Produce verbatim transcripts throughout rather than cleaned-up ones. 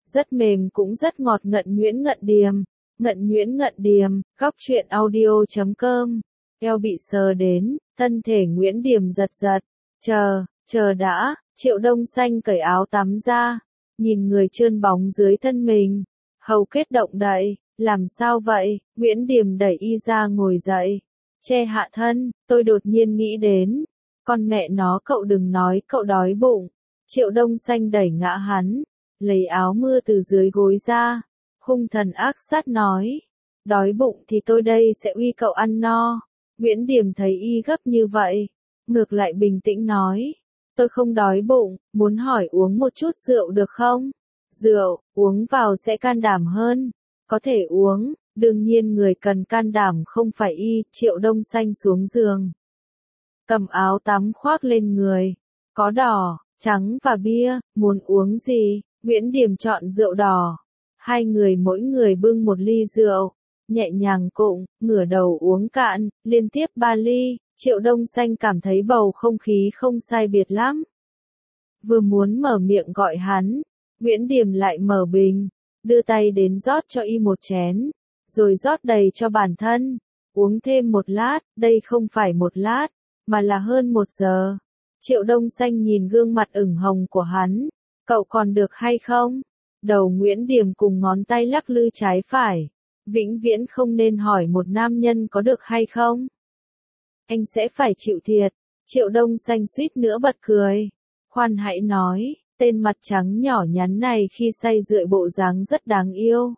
rất mềm cũng rất ngọt. Ngận Nguyễn Ngận Điềm, Ngận Nguyễn Ngận Điềm, góc truyện audio chấm com. Eo bị sờ đến, thân thể Nguyễn Điềm giật giật. Chờ, chờ đã, Triệu Đông Xanh cởi áo tắm ra, nhìn người trơn bóng dưới thân mình. Hầu kết động đậy, làm sao vậy? Nguyễn Điềm đẩy y ra ngồi dậy, che hạ thân. Tôi đột nhiên nghĩ đến, con mẹ nó cậu đừng nói cậu đói bụng. Triệu Đông Xanh đẩy ngã hắn, lấy áo mưa từ dưới gối ra, hung thần ác sát nói, đói bụng thì tôi đây sẽ uy cậu ăn no. Nguyễn Điềm thấy y gấp như vậy, ngược lại bình tĩnh nói, tôi không đói bụng, muốn hỏi uống một chút rượu được không? Rượu, uống vào sẽ can đảm hơn. Có thể uống, đương nhiên người cần can đảm không phải y. Triệu Đông Xanh xuống giường, cầm áo tắm khoác lên người, có đỏ, trắng và bia, muốn uống gì? Nguyễn Điềm chọn rượu đỏ. Hai người mỗi người bưng một ly rượu, nhẹ nhàng cụng, ngửa đầu uống cạn, liên tiếp ba ly. Triệu Đông Xanh cảm thấy bầu không khí không sai biệt lắm. Vừa muốn mở miệng gọi hắn, Nguyễn Điềm lại mở bình, đưa tay đến rót cho y một chén, rồi rót đầy cho bản thân. Uống thêm một lát, đây không phải một lát, mà là hơn một giờ. Triệu Đông Xanh nhìn gương mặt ửng hồng của hắn, cậu còn được hay không? Đầu Nguyễn Điềm cùng ngón tay lắc lư trái phải, vĩnh viễn không nên hỏi một nam nhân có được hay không. Anh sẽ phải chịu thiệt. Triệu Đông Xanh suýt nữa bật cười. Khoan hãy nói, tên mặt trắng nhỏ nhắn này khi say rượu bộ dáng rất đáng yêu.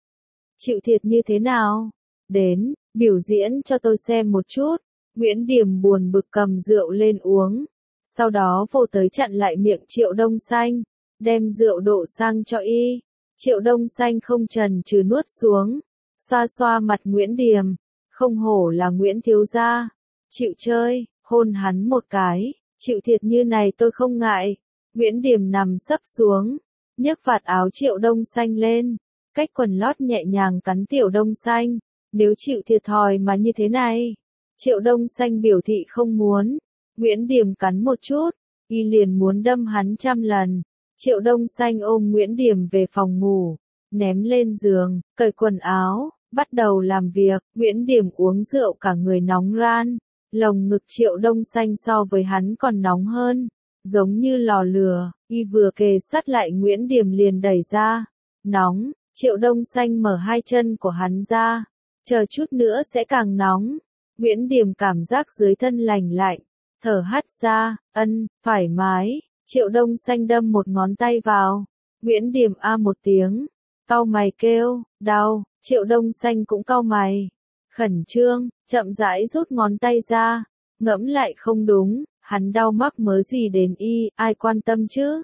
Chịu thiệt như thế nào? Đến, biểu diễn cho tôi xem một chút. Nguyễn Điềm buồn bực cầm rượu lên uống, sau đó vô tới chặn lại miệng Triệu Đông Xanh, đem rượu đổ sang cho y. Triệu Đông Xanh không chần chừ nuốt xuống, xoa xoa mặt Nguyễn Điềm, không hổ là Nguyễn thiếu gia, chịu chơi, hôn hắn một cái, chịu thiệt như này tôi không ngại. Nguyễn Điềm nằm sấp xuống, nhấc vạt áo Triệu Đông Xanh lên, cách quần lót nhẹ nhàng cắn Tiểu Đông Xanh, nếu chịu thiệt thòi mà như thế này. Triệu Đông Xanh biểu thị không muốn. Nguyễn Điềm cắn một chút, y liền muốn đâm hắn trăm lần. Triệu Đông Xanh ôm Nguyễn Điềm về phòng ngủ, ném lên giường, cởi quần áo, bắt đầu làm việc. Nguyễn Điềm uống rượu cả người nóng ran, lồng ngực Triệu Đông Xanh so với hắn còn nóng hơn, giống như lò lửa. Y vừa kề sát lại Nguyễn Điềm liền đẩy ra, nóng. Triệu Đông Xanh mở hai chân của hắn ra, chờ chút nữa sẽ càng nóng. Nguyễn Điềm cảm giác dưới thân lành lạnh, thở hắt ra, ân, thoải mái. Triệu Đông Xanh đâm một ngón tay vào. Nguyễn Điềm a một tiếng, cau mày kêu, đau. Triệu Đông Xanh cũng cau mày, khẩn trương, chậm rãi rút ngón tay ra, ngẫm lại không đúng, hắn đau mắc mớ gì đến y, ai quan tâm chứ?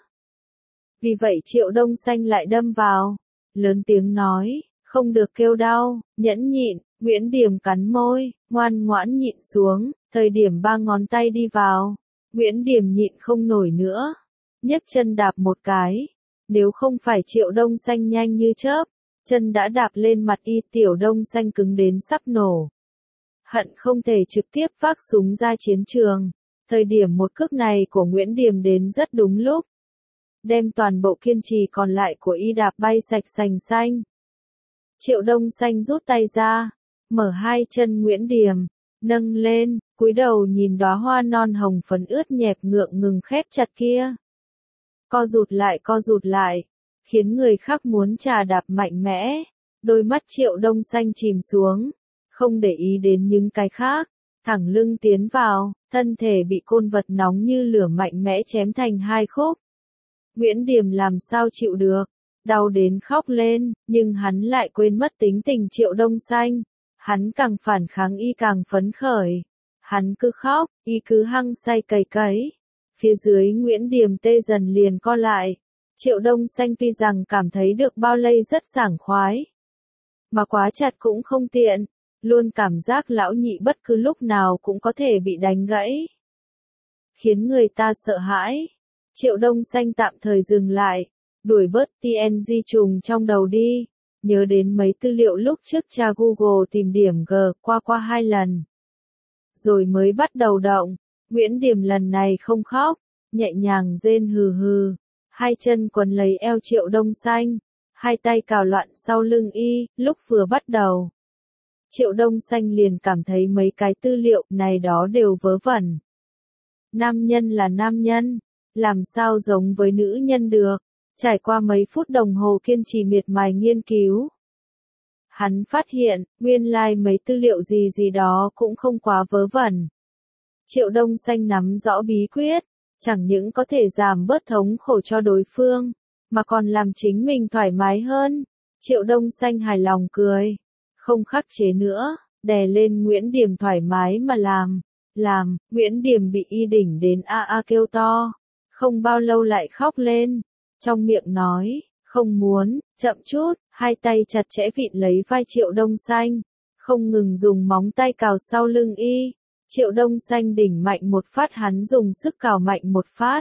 Vì vậy Triệu Đông Xanh lại đâm vào, lớn tiếng nói, không được kêu đau, nhẫn nhịn. Nguyễn Điềm cắn môi, ngoan ngoãn nhịn xuống. Thời điểm ba ngón tay đi vào, Nguyễn Điềm nhịn không nổi nữa, nhấc chân đạp một cái. Nếu không phải Triệu Đông Xanh nhanh như chớp, chân đã đạp lên mặt y. Tiểu Đông Xanh cứng đến sắp nổ, hận không thể trực tiếp vác súng ra chiến trường. Thời điểm một cước này của Nguyễn Điềm đến rất đúng lúc, đem toàn bộ kiên trì còn lại của y đạp bay sạch sành xanh. Triệu Đông Xanh rút tay ra, mở hai chân Nguyễn Điềm, nâng lên, cúi đầu nhìn đóa hoa non hồng phấn ướt nhẹp ngượng ngừng khép chặt kia. Co rụt lại co rụt lại, khiến người khác muốn trà đạp mạnh mẽ. Đôi mắt Triệu Đông Xanh chìm xuống, không để ý đến những cái khác, thẳng lưng tiến vào, thân thể bị côn vật nóng như lửa mạnh mẽ chém thành hai khúc. Nguyễn Điềm làm sao chịu được, đau đến khóc lên, nhưng hắn lại quên mất tính tình Triệu Đông Xanh. Hắn càng phản kháng y càng phấn khởi. Hắn cứ khóc, y cứ hăng say cày cấy. Phía dưới Nguyễn Điềm tê dần liền co lại. Triệu Đông Xanh tuy rằng cảm thấy được bao lây rất sảng khoái, mà quá chặt cũng không tiện, luôn cảm giác lão nhị bất cứ lúc nào cũng có thể bị đánh gãy, khiến người ta sợ hãi. Triệu Đông Xanh tạm thời dừng lại, đuổi bớt tê en giê trùng trong đầu đi. Nhớ đến mấy tư liệu lúc trước tra Google tìm điểm G qua qua hai lần, rồi mới bắt đầu động. Nguyễn Điềm lần này không khóc, nhẹ nhàng rên hừ hừ, hai chân quấn lấy eo Triệu Đông Xanh, hai tay cào loạn sau lưng y, lúc vừa bắt đầu. Triệu Đông Xanh liền cảm thấy mấy cái tư liệu này đó đều vớ vẩn. Nam nhân là nam nhân, làm sao giống với nữ nhân được, trải qua mấy phút đồng hồ kiên trì miệt mài nghiên cứu. Hắn phát hiện, nguyên lai like mấy tư liệu gì gì đó cũng không quá vớ vẩn. Triệu Đông Xanh nắm rõ bí quyết, chẳng những có thể giảm bớt thống khổ cho đối phương, mà còn làm chính mình thoải mái hơn. Triệu Đông Xanh hài lòng cười, không khắc chế nữa, đè lên Nguyễn Điểm thoải mái mà làm. Làm, Nguyễn Điểm bị y đỉnh đến a a kêu to, không bao lâu lại khóc lên, trong miệng nói, không muốn, chậm chút, hai tay chặt chẽ vịn lấy vai Triệu Đông Xanh, không ngừng dùng móng tay cào sau lưng y. Triệu Đông Xanh đỉnh mạnh một phát, hắn dùng sức cào mạnh một phát.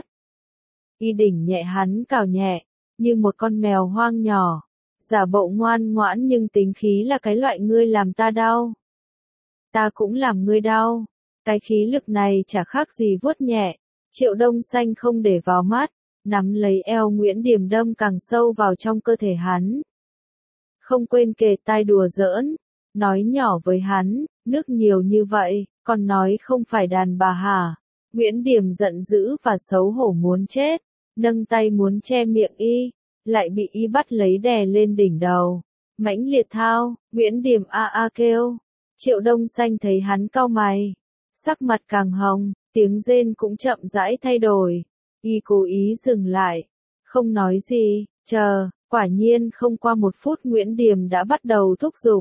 Y đỉnh nhẹ, hắn cào nhẹ, như một con mèo hoang nhỏ, giả bộ ngoan ngoãn nhưng tính khí là cái loại ngươi làm ta đau, ta cũng làm ngươi đau. Cái khí lực này chả khác gì vuốt nhẹ. Triệu Đông Xanh không để vào mắt, nắm lấy eo Nguyễn Điểm đâm càng sâu vào trong cơ thể hắn. Không quên kề tai đùa giỡn, nói nhỏ với hắn, nước nhiều như vậy, còn nói không phải đàn bà hả? Nguyễn Điểm giận dữ và xấu hổ muốn chết, nâng tay muốn che miệng y, lại bị y bắt lấy đè lên đỉnh đầu. Mãnh liệt thao, Nguyễn Điểm a a kêu. Triệu Đông Xanh thấy hắn cau mày, sắc mặt càng hồng, tiếng rên cũng chậm rãi thay đổi. Y cố ý dừng lại, không nói gì, chờ, quả nhiên không qua một phút Nguyễn Điểm đã bắt đầu thúc giục.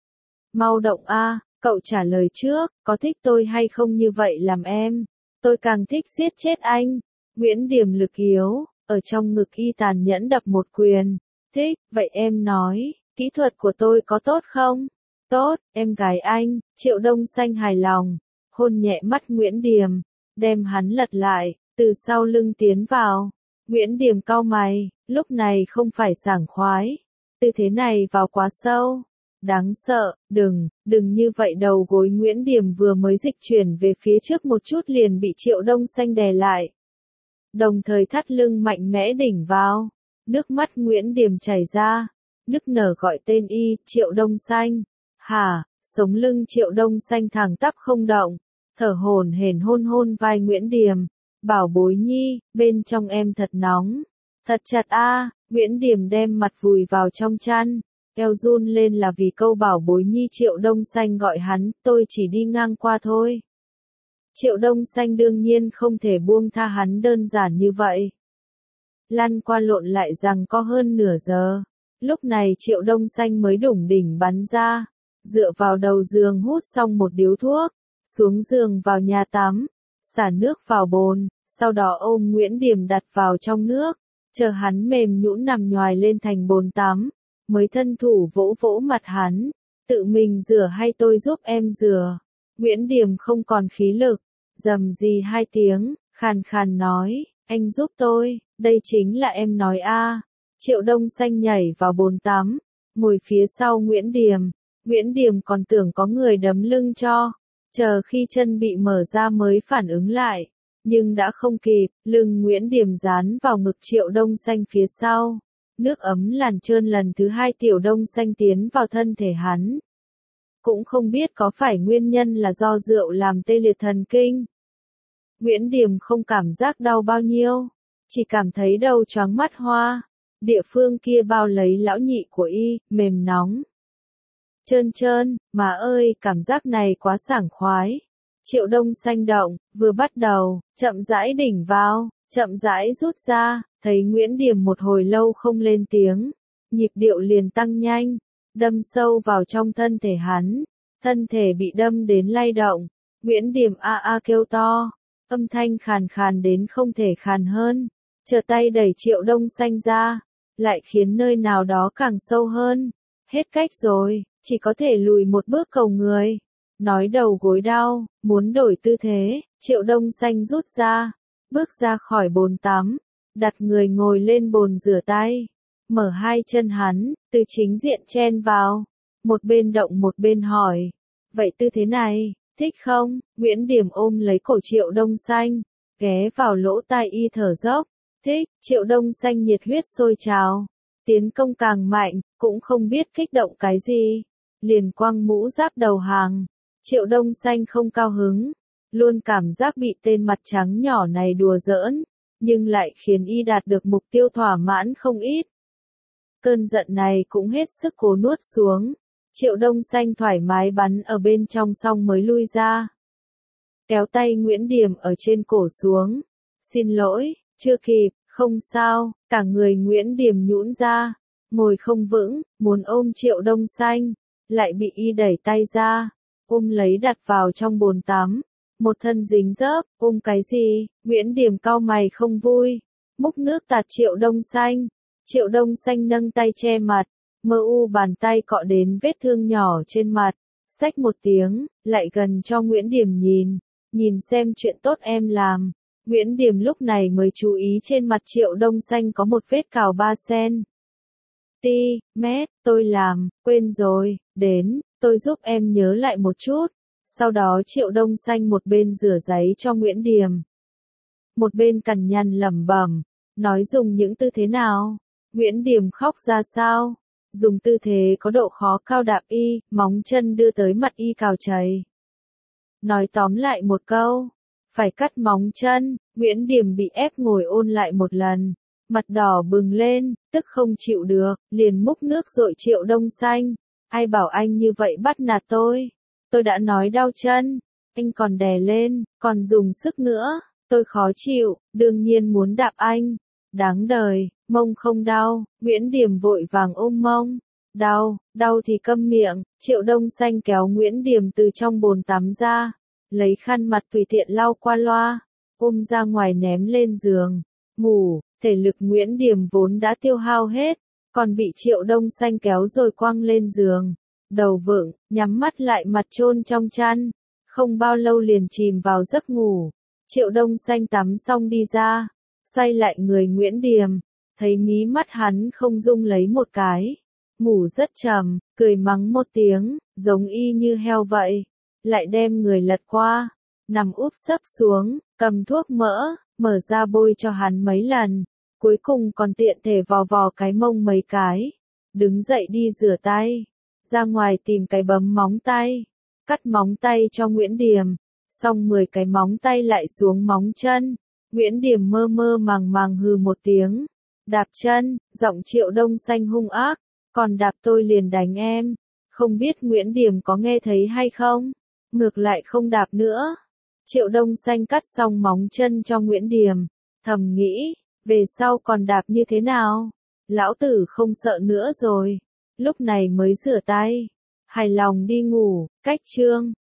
Mau động a, cậu trả lời trước, có thích tôi hay không như vậy làm em? Tôi càng thích giết chết anh. Nguyễn Điểm lực yếu, ở trong ngực y tàn nhẫn đập một quyền. Thích, vậy em nói, kỹ thuật của tôi có tốt không? Tốt, em gái anh. Triệu Đông Xanh hài lòng, hôn nhẹ mắt Nguyễn Điểm, đem hắn lật lại, từ sau lưng tiến vào. Nguyễn Điểm cau mày, lúc này không phải sảng khoái. Tư thế này vào quá sâu. Đáng sợ, đừng, đừng như vậy. Đầu gối Nguyễn Điểm vừa mới dịch chuyển về phía trước một chút liền bị Triệu Đông Xanh đè lại. Đồng thời thắt lưng mạnh mẽ đỉnh vào. Nước mắt Nguyễn Điểm chảy ra, nức nở gọi tên y, Triệu Đông Xanh. Hả, sống lưng Triệu Đông Xanh thẳng tắp không động, thở hổn hển hôn hôn vai Nguyễn Điểm. Bảo bối nhi, bên trong em thật nóng, thật chặt a. Nguyễn Điểm đem mặt vùi vào trong chăn, eo run lên là vì câu bảo bối nhi. Triệu Đông Xanh gọi hắn, tôi chỉ đi ngang qua thôi. Triệu Đông Xanh đương nhiên không thể buông tha hắn đơn giản như vậy. Lăn qua lộn lại rằng có hơn nửa giờ, lúc này Triệu Đông Xanh mới đủng đỉnh bắn ra, dựa vào đầu giường hút xong một điếu thuốc, xuống giường vào nhà tắm, xả nước vào bồn, sau đó ôm Nguyễn Điểm đặt vào trong nước, chờ hắn mềm nhũn nằm nhoài lên thành bồn tắm, mới thân thủ vỗ vỗ mặt hắn, tự mình rửa hay tôi giúp em rửa. Nguyễn Điểm không còn khí lực, rầm rì hai tiếng, khàn khàn nói, anh giúp tôi, đây chính là em nói a. Triệu Đông Xanh nhảy vào bồn tắm, ngồi phía sau Nguyễn Điểm. Nguyễn Điểm còn tưởng có người đấm lưng cho, chờ khi chân bị mở ra mới phản ứng lại, nhưng đã không kịp, lưng Nguyễn Điểm dán vào ngực Triệu Đông Xanh phía sau. Nước ấm làn trơn lần thứ hai Tiểu Đông Xanh tiến vào thân thể hắn. Cũng không biết có phải nguyên nhân là do rượu làm tê liệt thần kinh. Nguyễn Điểm không cảm giác đau bao nhiêu, chỉ cảm thấy đầu choáng mắt hoa. Địa phương kia bao lấy lão nhị của y, mềm nóng. Trơn trơn, mà ơi, cảm giác này quá sảng khoái. Triệu Đông Xanh động, vừa bắt đầu, chậm rãi đỉnh vào, chậm rãi rút ra, thấy Nguyễn Điểm một hồi lâu không lên tiếng, nhịp điệu liền tăng nhanh, đâm sâu vào trong thân thể hắn, thân thể bị đâm đến lay động, Nguyễn Điểm a a kêu to, âm thanh khàn khàn đến không thể khàn hơn, trở tay đẩy Triệu Đông Xanh ra, lại khiến nơi nào đó càng sâu hơn, hết cách rồi, chỉ có thể lùi một bước cầu người. Nói đầu gối đau, muốn đổi tư thế, Triệu Đông Xanh rút ra, bước ra khỏi bồn tắm, đặt người ngồi lên bồn rửa tay, mở hai chân hắn, từ chính diện chen vào, một bên động một bên hỏi, vậy tư thế này, thích không? Nguyễn Điểm ôm lấy cổ Triệu Đông Xanh, ghé vào lỗ tai y thở dốc, thích. Triệu Đông Xanh nhiệt huyết sôi trào, tiến công càng mạnh, cũng không biết kích động cái gì. Liền quăng mũ giáp đầu hàng. Triệu Đông Xanh không cao hứng, luôn cảm giác bị tên mặt trắng nhỏ này đùa giỡn, nhưng lại khiến y đạt được mục tiêu thỏa mãn không ít. Cơn giận này cũng hết sức cố nuốt xuống. Triệu Đông Xanh thoải mái bắn ở bên trong xong mới lui ra. Kéo tay Nguyễn Điểm ở trên cổ xuống. Xin lỗi, chưa kịp, không sao, cả người Nguyễn Điểm nhũn ra, ngồi không vững, muốn ôm Triệu Đông Xanh, lại bị y đẩy tay ra, ôm lấy đặt vào trong bồn tắm. Một thân dính dớp, ôm cái gì, Nguyễn Điểm cau mày không vui, múc nước tạt Triệu Đông Xanh. Triệu Đông Xanh nâng tay che mặt, mơ u bàn tay cọ đến vết thương nhỏ trên mặt, xách một tiếng, lại gần cho Nguyễn Điểm nhìn, nhìn xem chuyện tốt em làm. Nguyễn Điểm lúc này mới chú ý trên mặt Triệu Đông Xanh có một vết cào ba sen. Ti, mét, tôi làm, quên rồi, đến, tôi giúp em nhớ lại một chút. Sau đó Triệu Đông Xanh một bên rửa giấy cho Nguyễn Điểm, một bên cằn nhằn lẩm bẩm, nói dùng những tư thế nào. Nguyễn Điểm khóc ra sao? Dùng tư thế có độ khó cao đạp y, móng chân đưa tới mặt y cào chảy. Nói tóm lại một câu, phải cắt móng chân. Nguyễn Điểm bị ép ngồi ôn lại một lần, mặt đỏ bừng lên, tức không chịu được, liền múc nước dội Triệu Đông Xanh. Ai bảo anh như vậy bắt nạt tôi? Tôi đã nói đau chân, anh còn đè lên, còn dùng sức nữa, tôi khó chịu, đương nhiên muốn đạp anh. Đáng đời, mông không đau. Nguyễn Điểm vội vàng ôm mông. Đau, đau thì câm miệng. Triệu Đông Xanh kéo Nguyễn Điểm từ trong bồn tắm ra, lấy khăn mặt tùy tiện lau qua loa, ôm ra ngoài ném lên giường, ngủ. Thể lực Nguyễn Điểm vốn đã tiêu hao hết, còn bị Triệu Đông Xanh kéo rồi quăng lên giường, đầu vựng, nhắm mắt lại mặt chôn trong chăn, không bao lâu liền chìm vào giấc ngủ. Triệu Đông Xanh tắm xong đi ra, xoay lại người Nguyễn Điểm, thấy mí mắt hắn không rung lấy một cái, ngủ rất trầm, cười mắng một tiếng, giống y như heo vậy, lại đem người lật qua, nằm úp sấp xuống, cầm thuốc mỡ, mở ra bôi cho hắn mấy lần, cuối cùng còn tiện thể vò vò cái mông mấy cái, đứng dậy đi rửa tay, ra ngoài tìm cái bấm móng tay, cắt móng tay cho Nguyễn Điểm, xong mười cái móng tay lại xuống móng chân. Nguyễn Điểm mơ mơ màng màng hừ một tiếng, đạp chân, giọng Triệu Đông Xanh hung ác, còn đạp tôi liền đánh em. Không biết Nguyễn Điểm có nghe thấy hay không? Ngược lại không đạp nữa. Triệu Đông Xanh cắt xong móng chân cho Nguyễn Điểm, thầm nghĩ, về sau còn đạp như thế nào? Lão tử không sợ nữa rồi. Lúc này mới rửa tay, hài lòng đi ngủ. Cách chương